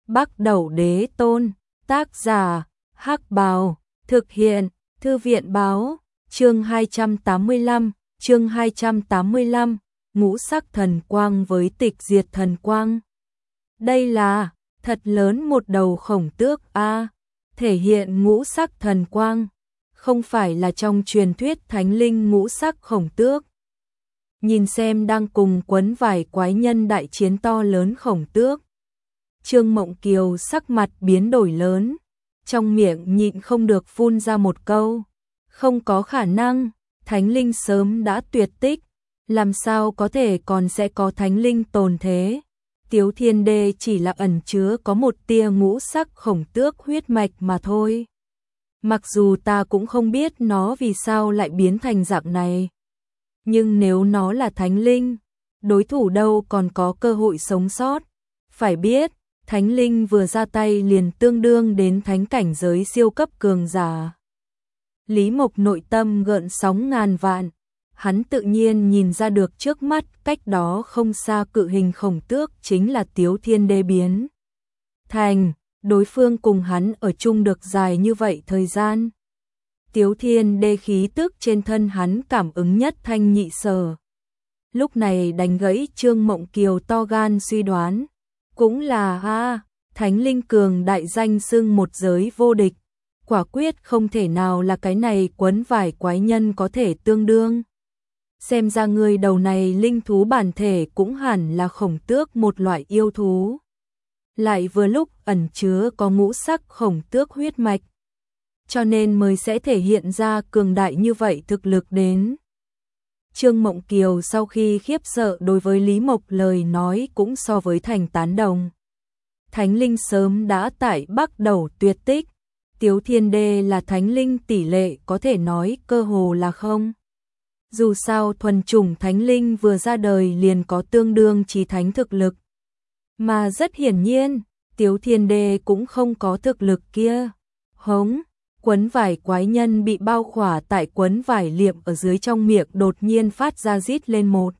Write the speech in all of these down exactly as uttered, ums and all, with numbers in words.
Bắc Đẩu Đế Tôn, tác giả, Hắc Bào, thực hiện, Thư viện báo, chương hai trăm tám mươi lăm, chương hai trăm tám mươi lăm, ngũ sắc thần quang với tịch diệt thần quang. Đây là, thật lớn một đầu khổng tước a, thể hiện ngũ sắc thần quang, không phải là trong truyền thuyết thánh linh ngũ sắc khổng tước. Nhìn xem đang cùng quấn vải quái nhân đại chiến to lớn khổng tước. Trương Mộng Kiều sắc mặt biến đổi lớn, trong miệng nhịn không được phun ra một câu. Không có khả năng, thánh linh sớm đã tuyệt tích, làm sao có thể còn sẽ có thánh linh tồn thế. Tiếu Thiên Đê chỉ là ẩn chứa có một tia ngũ sắc khổng tước huyết mạch mà thôi. Mặc dù ta cũng không biết nó vì sao lại biến thành dạng này. Nhưng nếu nó là thánh linh, đối thủ đâu còn có cơ hội sống sót. Phải biết, thánh linh vừa ra tay liền tương đương đến thánh cảnh giới siêu cấp cường giả. Lý Mộc nội tâm gợn sóng ngàn vạn, hắn tự nhiên nhìn ra được trước mắt cách đó không xa cự hình khổng tước chính là Tiếu Thiên Đê biến thành, đối phương cùng hắn ở chung được dài như vậy thời gian. Tiếu Thiên Đê khí tức trên thân hắn cảm ứng nhất thanh nhị sở. Lúc này đánh gãy Trương Mộng Kiều to gan suy đoán, cũng là a, thánh linh cường đại danh xưng một giới vô địch, quả quyết không thể nào là cái này quấn vải quái nhân có thể tương đương. Xem ra người đầu này linh thú bản thể cũng hẳn là khổng tước một loại yêu thú. Lại vừa lúc ẩn chứa có ngũ sắc khổng tước huyết mạch, cho nên mới sẽ thể hiện ra cường đại như vậy thực lực đến. Trương Mộng Kiều sau khi khiếp sợ đối với Lý Mộc lời nói cũng so với thành tán đồng. Thánh linh sớm đã tại Bắc Đẩu tuyệt tích, Tiếu Thiên Đê là thánh linh tỷ lệ có thể nói cơ hồ là không. Dù sao thuần chủng thánh linh vừa ra đời liền có tương đương chí thánh thực lực. Mà rất hiển nhiên, Tiếu Thiên Đê cũng không có thực lực kia. Hống, quấn vải quái nhân bị bao khỏa tại quấn vải liệm ở dưới trong miệng đột nhiên phát ra rít lên một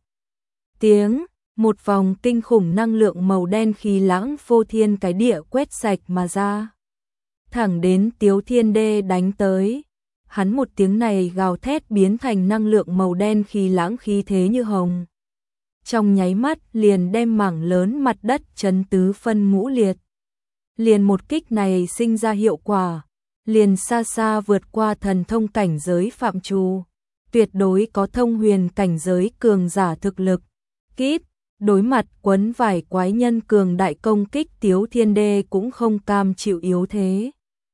tiếng, một vòng kinh khủng năng lượng màu đen khí lãng phô thiên cái địa quét sạch mà ra. Thẳng đến Tiếu Thiên Đê đánh tới, hắn một tiếng này gào thét biến thành năng lượng màu đen khí lãng khí thế như hồng. Trong nháy mắt liền đem mảng lớn mặt đất chấn tứ phân ngũ liệt. Liền một kích này sinh ra hiệu quả, liền xa xa vượt qua thần thông cảnh giới phạm trù, tuyệt đối có thông huyền cảnh giới cường giả thực lực. Kíp, đối mặt quấn vải quái nhân cường đại công kích Tiếu Thiên Đê cũng không cam chịu yếu thế.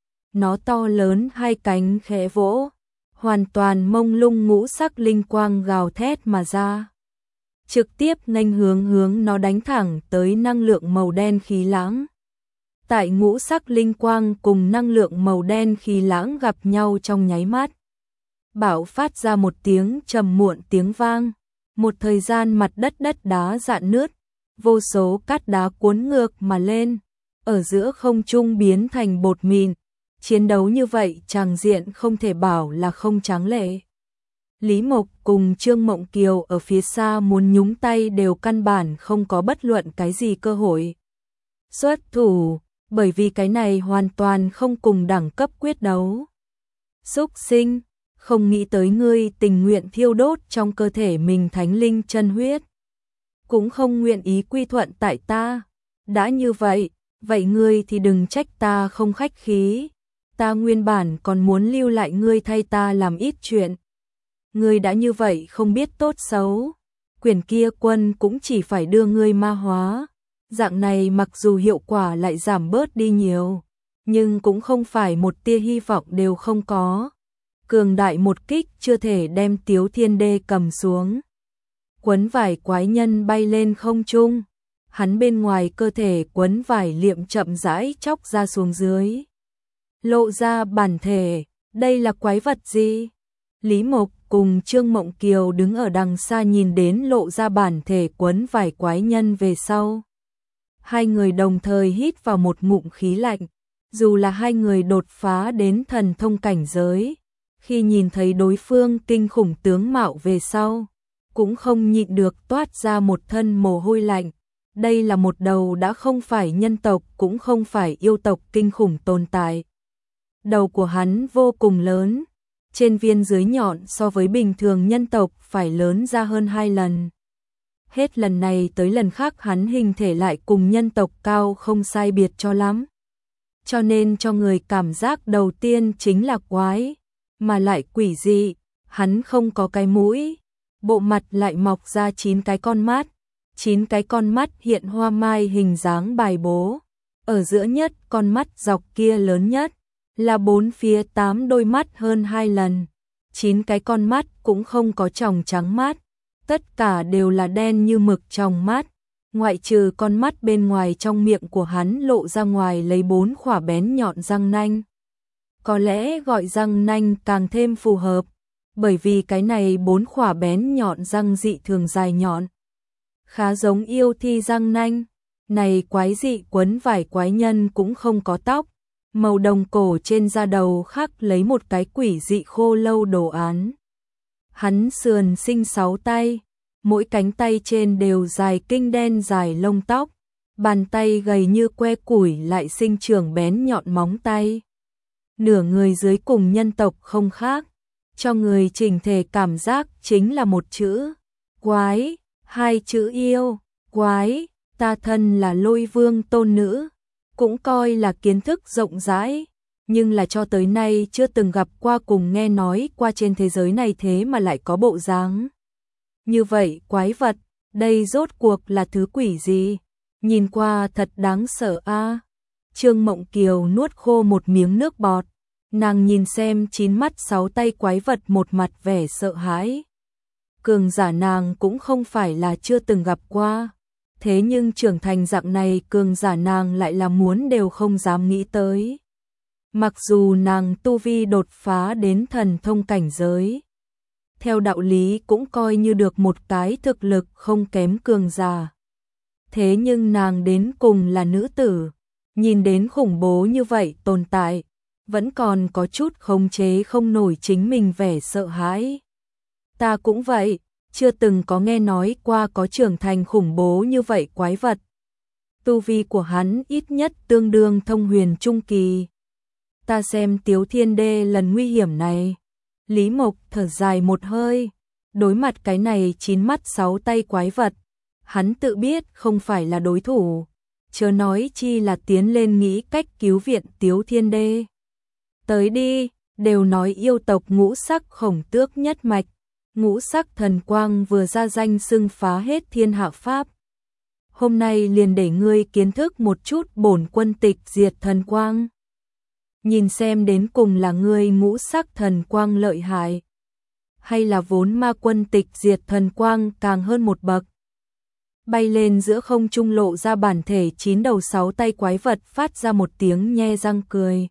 Nó to lớn hai cánh khẽ vỗ, hoàn toàn mông lung ngũ sắc linh quang gào thét mà ra. Trực tiếp nghênh hướng hướng nó đánh thẳng tới năng lượng màu đen khí lãng. Tại ngũ sắc linh quang cùng năng lượng màu đen khí lãng gặp nhau trong nháy mắt, bạo phát ra một tiếng trầm muộn tiếng vang. Một thời gian mặt đất đất đá rạn nứt, vô số cát đá cuốn ngược mà lên, ở giữa không trung biến thành bột mịn. Chiến đấu như vậy tràng diện không thể bảo là không tráng lệ. Lý Mộc cùng Trương Mộng Kiều ở phía xa muốn nhúng tay đều căn bản không có bất luận cái gì cơ hội xuất thủ, bởi vì cái này hoàn toàn không cùng đẳng cấp quyết đấu. Súc sinh, không nghĩ tới ngươi tình nguyện thiêu đốt trong cơ thể mình thánh linh chân huyết, cũng không nguyện ý quy thuận tại ta. Đã như vậy, vậy ngươi thì đừng trách ta không khách khí. Ta nguyên bản còn muốn lưu lại ngươi thay ta làm ít chuyện. Ngươi đã như vậy không biết tốt xấu, quyển kia quân cũng chỉ phải đưa ngươi ma hóa. Dạng này mặc dù hiệu quả lại giảm bớt đi nhiều, nhưng cũng không phải một tia hy vọng đều không có. Cường đại một kích chưa thể đem Tiếu Thiên Đê cầm xuống. Quấn vải quái nhân bay lên không trung, hắn bên ngoài cơ thể quấn vải liệm chậm rãi chóc ra xuống dưới, lộ ra bản thể. Đây là quái vật gì? Lý Mộc cùng Trương Mộng Kiều đứng ở đằng xa nhìn đến lộ ra bản thể quấn vải quái nhân về sau. Hai người đồng thời hít vào một ngụm khí lạnh, dù là hai người đột phá đến thần thông cảnh giới, khi nhìn thấy đối phương kinh khủng tướng mạo về sau, cũng không nhịn được toát ra một thân mồ hôi lạnh. Đây là một đầu đã không phải nhân tộc cũng không phải yêu tộc kinh khủng tồn tại. Đầu của hắn vô cùng lớn, trên viên dưới nhọn so với bình thường nhân tộc phải lớn ra hơn hai lần. Hết lần này tới lần khác hắn hình thể lại cùng nhân tộc cao không sai biệt cho lắm. Cho nên cho người cảm giác đầu tiên chính là quái, mà lại quỷ dị, hắn không có cái mũi, bộ mặt lại mọc ra chín cái con mắt, chín cái con mắt hiện hoa mai hình dáng bài bố, ở giữa nhất con mắt dọc kia lớn nhất, là bốn phía tám đôi mắt hơn hai lần, chín cái con mắt cũng không có tròng trắng mắt, tất cả đều là đen như mực trong mắt, ngoại trừ con mắt bên ngoài trong miệng của hắn lộ ra ngoài lấy bốn khỏa bén nhọn răng nanh. Có lẽ gọi răng nanh càng thêm phù hợp, bởi vì cái này bốn khỏa bén nhọn răng dị thường dài nhọn. Khá giống yêu thi răng nanh, này quái dị quấn vải quái nhân cũng không có tóc, màu đồng cổ trên da đầu khắc lấy một cái quỷ dị khô lâu đồ án. Hắn sườn sinh sáu tay, mỗi cánh tay trên đều dài kinh đen dài lông tóc, bàn tay gầy như que củi lại sinh trưởng bén nhọn móng tay. Nửa người dưới cùng nhân tộc không khác, cho người chỉnh thể cảm giác chính là một chữ quái, hai chữ yêu, quái, ta thân là Lôi Vương tôn nữ, cũng coi là kiến thức rộng rãi, nhưng là cho tới nay chưa từng gặp qua cùng nghe nói qua trên thế giới này thế mà lại có bộ dáng như vậy quái vật, đây rốt cuộc là thứ quỷ gì, nhìn qua thật đáng sợ a. À. Trương Mộng Kiều nuốt khô một miếng nước bọt, nàng nhìn xem chín mắt sáu tay quái vật một mặt vẻ sợ hãi. Cường giả nàng cũng không phải là chưa từng gặp qua, thế nhưng trưởng thành dạng này cường giả nàng lại là muốn đều không dám nghĩ tới. Mặc dù nàng tu vi đột phá đến thần thông cảnh giới, theo đạo lý cũng coi như được một cái thực lực không kém cường giả. Thế nhưng nàng đến cùng là nữ tử, nhìn đến khủng bố như vậy tồn tại, vẫn còn có chút khống chế không nổi chính mình vẻ sợ hãi. Ta cũng vậy, chưa từng có nghe nói qua có trưởng thành khủng bố như vậy quái vật. Tu vi của hắn ít nhất tương đương thông huyền trung kỳ. Ta xem Tiếu Thiên Đê lần nguy hiểm này. Lý Mộc thở dài một hơi, đối mặt cái này chín mắt sáu tay quái vật, hắn tự biết không phải là đối thủ, chớ nói chi là tiến lên nghĩ cách cứu viện Tiếu Thiên Đê. Tới đi, đều nói yêu tộc ngũ sắc khổng tước nhất mạch, ngũ sắc thần quang vừa ra danh xưng phá hết thiên hạ pháp. Hôm nay liền để ngươi kiến thức một chút bổn quân tịch diệt thần quang. Nhìn xem đến cùng là ngươi ngũ sắc thần quang lợi hại, hay là vốn ma quân tịch diệt thần quang càng hơn một bậc. Bay lên giữa không trung lộ ra bản thể chín đầu sáu tay quái vật phát ra một tiếng nhe răng cười.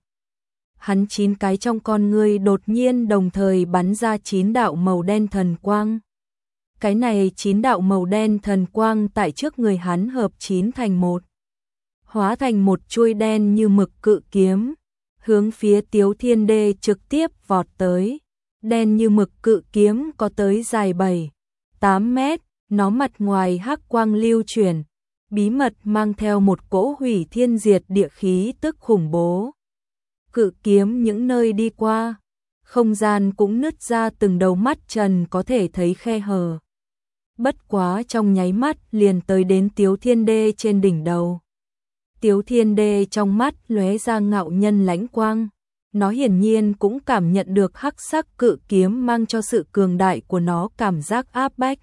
Hắn chín cái trong con ngươi đột nhiên đồng thời bắn ra chín đạo màu đen thần quang. Cái này chín đạo màu đen thần quang tại trước người hắn hợp chín thành một, hóa thành một chuôi đen như mực cự kiếm, hướng phía Tiếu Thiên Đê trực tiếp vọt tới. Đen như mực cự kiếm có tới dài bảy, tám mét, nó mặt ngoài hắc quang lưu chuyển, bí mật mang theo một cỗ hủy thiên diệt địa khí tức khủng bố. Cự kiếm những nơi đi qua, không gian cũng nứt ra từng đầu mắt trần có thể thấy khe hở. Bất quá trong nháy mắt liền tới đến Tiếu Thiên Đê trên đỉnh đầu. Tiếu Thiên Đê trong mắt lóe ra ngạo nhân lãnh quang, nó hiển nhiên cũng cảm nhận được hắc sắc cự kiếm mang cho sự cường đại của nó cảm giác áp bách.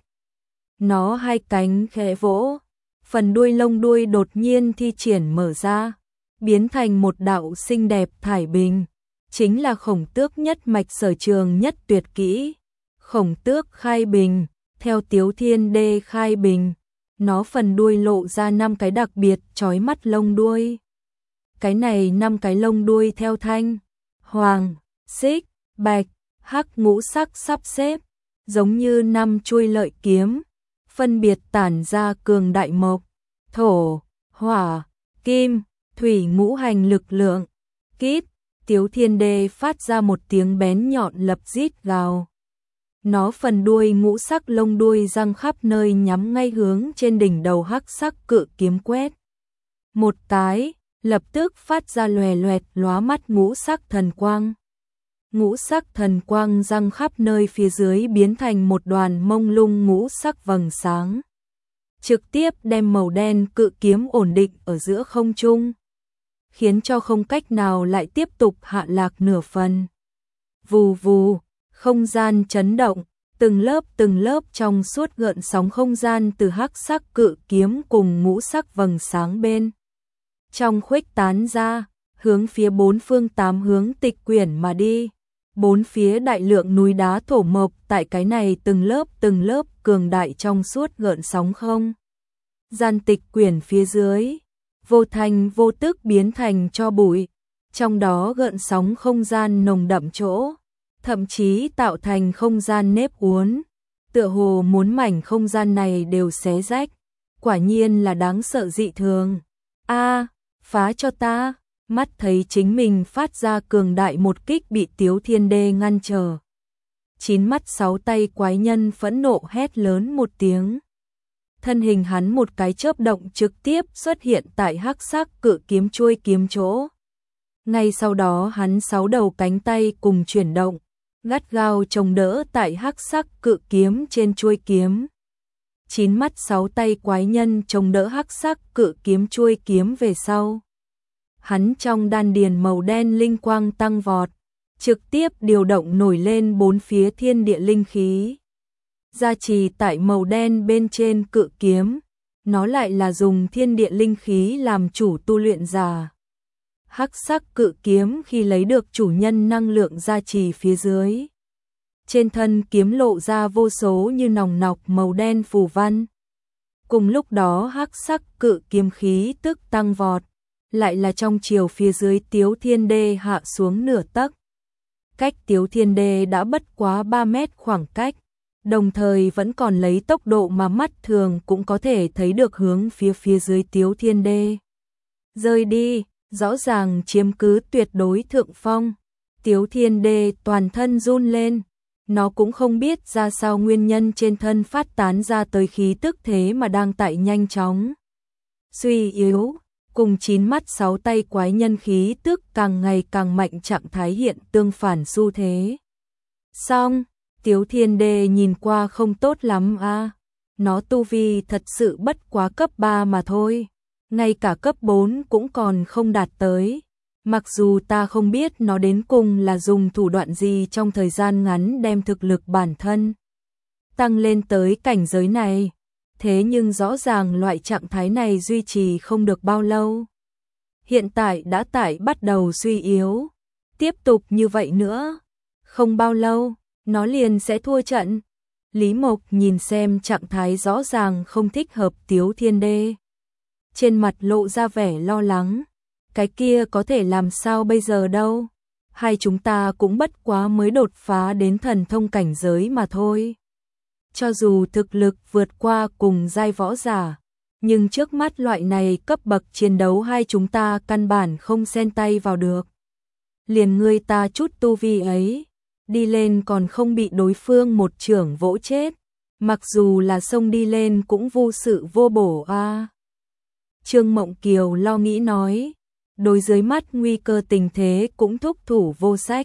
Nó hai cánh khẽ vỗ, phần đuôi lông đuôi đột nhiên thi triển mở ra, biến thành một đạo xinh đẹp thải bình, chính là khổng tước nhất mạch sở trường nhất tuyệt kỹ. Khổng tước khai bình, theo Tiếu Thiên Đê khai bình, nó phần đuôi lộ ra năm cái đặc biệt chói mắt lông đuôi. Cái này năm cái lông đuôi theo thanh, hoàng, xích, bạch, hắc ngũ sắc sắp xếp, giống như năm chuôi lợi kiếm, phân biệt tản ra cường đại mộc, thổ, hỏa, kim, thủy ngũ hành lực lượng. Kíp, Tiếu Thiên Đê phát ra một tiếng bén nhọn lập rít gào. Nó phần đuôi ngũ sắc lông đuôi răng khắp nơi nhắm ngay hướng trên đỉnh đầu hắc sắc cự kiếm quét. Một cái, lập tức phát ra lòe loẹt lóa mắt ngũ sắc thần quang. Ngũ sắc thần quang răng khắp nơi phía dưới biến thành một đoàn mông lung ngũ sắc vầng sáng. Trực tiếp đem màu đen cự kiếm ổn định ở giữa không trung, khiến cho không cách nào lại tiếp tục hạ lạc nửa phần. Vù vù, không gian chấn động, từng lớp từng lớp trong suốt gợn sóng không gian từ hắc sắc cự kiếm cùng ngũ sắc vầng sáng bên trong khuếch tán ra, hướng phía bốn phương tám hướng tịch quyển mà đi. Bốn phía đại lượng núi đá thổ mộc tại cái này từng lớp từng lớp cường đại trong suốt gợn sóng không gian tịch quyển phía dưới, vô thành vô tức biến thành cho bụi. Trong đó gợn sóng không gian nồng đậm chỗ, thậm chí tạo thành không gian nếp uốn, tựa hồ muốn mảnh không gian này đều xé rách. Quả nhiên là đáng sợ dị thường. A, phá cho ta! Mắt thấy chính mình phát ra cường đại một kích bị Tiếu Thiên Đê ngăn trở. Chín mắt sáu tay quái nhân phẫn nộ hét lớn một tiếng. Thân hình hắn một cái chớp động trực tiếp xuất hiện tại hắc sắc cự kiếm chuôi kiếm chỗ. Ngay sau đó hắn sáu đầu cánh tay cùng chuyển động, gắt gao chống đỡ tại hắc sắc cự kiếm trên chuôi kiếm. Chín mắt sáu tay quái nhân chống đỡ hắc sắc cự kiếm chuôi kiếm về sau. Hắn trong đan điền màu đen linh quang tăng vọt, trực tiếp điều động nổi lên bốn phía thiên địa linh khí. Gia trì tại màu đen bên trên cự kiếm, nó lại là dùng thiên địa linh khí làm chủ tu luyện giả. Hắc sắc cự kiếm khi lấy được chủ nhân năng lượng gia trì phía dưới, trên thân kiếm lộ ra vô số như nòng nọc màu đen phù văn. Cùng lúc đó hắc sắc cự kiếm khí tức tăng vọt, lại là trong chiều phía dưới Tiếu Thiên Đê hạ xuống nửa tấc. Cách Tiếu Thiên Đê đã bất quá ba mét khoảng cách, đồng thời vẫn còn lấy tốc độ mà mắt thường cũng có thể thấy được hướng phía phía dưới Tiếu Thiên Đê. Rơi đi, rõ ràng chiếm cứ tuyệt đối thượng phong. Tiếu Thiên Đê toàn thân run lên, nó cũng không biết ra sao nguyên nhân trên thân phát tán ra tới khí tức thế mà đang tại nhanh chóng suy yếu. Cùng chín mắt sáu tay quái nhân khí tức càng ngày càng mạnh trạng thái hiện tương phản xu thế. Xong, Tiếu Thiên Đê nhìn qua không tốt lắm a, à. Nó tu vi thật sự bất quá cấp ba mà thôi, ngay cả cấp bốn cũng còn không đạt tới. Mặc dù ta không biết nó đến cùng là dùng thủ đoạn gì trong thời gian ngắn đem thực lực bản thân tăng lên tới cảnh giới này. Thế nhưng rõ ràng loại trạng thái này duy trì không được bao lâu. Hiện tại đã tại bắt đầu suy yếu. Tiếp tục như vậy nữa, không bao lâu, nó liền sẽ thua trận. Lý Mộc nhìn xem trạng thái rõ ràng không thích hợp Tiếu Thiên Đê, trên mặt lộ ra vẻ lo lắng. Cái kia có thể làm sao bây giờ đâu? Hai chúng ta cũng bất quá mới đột phá đến thần thông cảnh giới mà thôi. Cho dù thực lực vượt qua cùng giai võ giả, nhưng trước mắt loại này cấp bậc chiến đấu hai chúng ta căn bản không xen tay vào được. Liền ngươi ta chút tu vi ấy, đi lên còn không bị đối phương một chưởng vỗ chết, mặc dù là xông đi lên cũng vô sự vô bổ a. À. Trương Mộng Kiều lo nghĩ nói, đối dưới mắt nguy cơ tình thế cũng thúc thủ vô sách.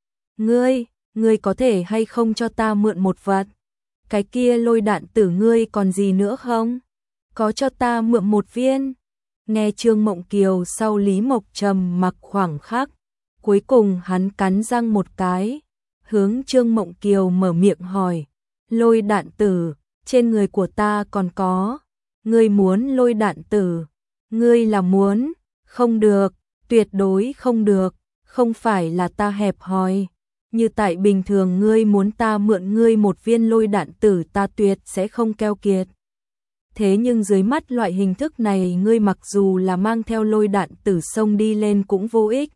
Ngươi, ngươi có thể hay không cho ta mượn một vật? Cái kia lôi đạn tử ngươi còn gì nữa không? Có cho ta mượn một viên. Nghe Trương Mộng Kiều sau Lý Mộc trầm mặc khoảng khắc, cuối cùng hắn cắn răng một cái, hướng Trương Mộng Kiều mở miệng hỏi, lôi đạn tử, trên người của ta còn có, ngươi muốn lôi đạn tử, ngươi là muốn, không được, tuyệt đối không được, không phải là ta hẹp hòi. Như tại bình thường ngươi muốn ta mượn ngươi một viên lôi đạn tử ta tuyệt sẽ không keo kiệt. Thế nhưng dưới mắt loại hình thức này ngươi mặc dù là mang theo lôi đạn tử xông đi lên cũng vô ích.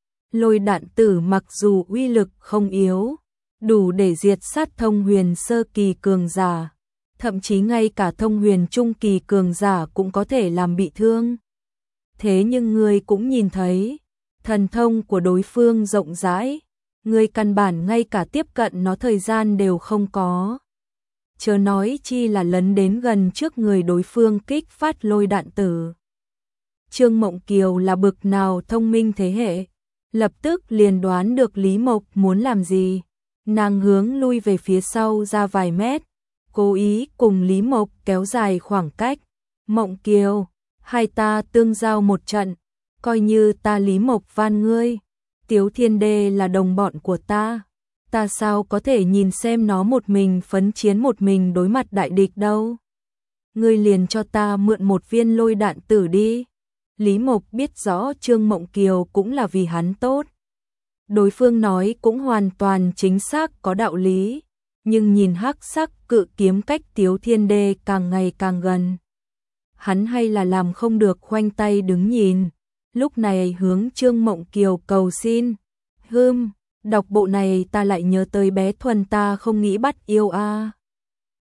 Lôi đạn tử mặc dù uy lực không yếu, đủ để diệt sát thông huyền sơ kỳ cường giả, thậm chí ngay cả thông huyền trung kỳ cường giả cũng có thể làm bị thương. Thế nhưng ngươi cũng nhìn thấy, thần thông của đối phương rộng rãi. Ngươi căn bản ngay cả tiếp cận nó thời gian đều không có. Chớ nói chi là lấn đến gần trước người đối phương kích phát lôi đạn tử. Trương Mộng Kiều là bực nào thông minh thế hệ, lập tức liền đoán được Lý Mộc muốn làm gì. Nàng hướng lui về phía sau ra vài mét, cố ý cùng Lý Mộc kéo dài khoảng cách. Mộng Kiều, hai ta tương giao một trận, coi như ta Lý Mộc van ngươi. Tiếu Thiên Đê là đồng bọn của ta, ta sao có thể nhìn xem nó một mình phấn chiến một mình đối mặt đại địch đâu. Ngươi liền cho ta mượn một viên lôi đạn tử đi. Lý Mộc biết rõ Trương Mộng Kiều cũng là vì hắn tốt. Đối phương nói cũng hoàn toàn chính xác có đạo lý, nhưng nhìn hắc sắc cự kiếm cách Tiếu Thiên Đê càng ngày càng gần. Hắn hay là làm không được khoanh tay đứng nhìn, lúc này hướng Trương Mộng Kiều cầu xin. Hừm, đọc bộ này ta lại nhớ tới bé Thuần ta không nghĩ bắt yêu a. À.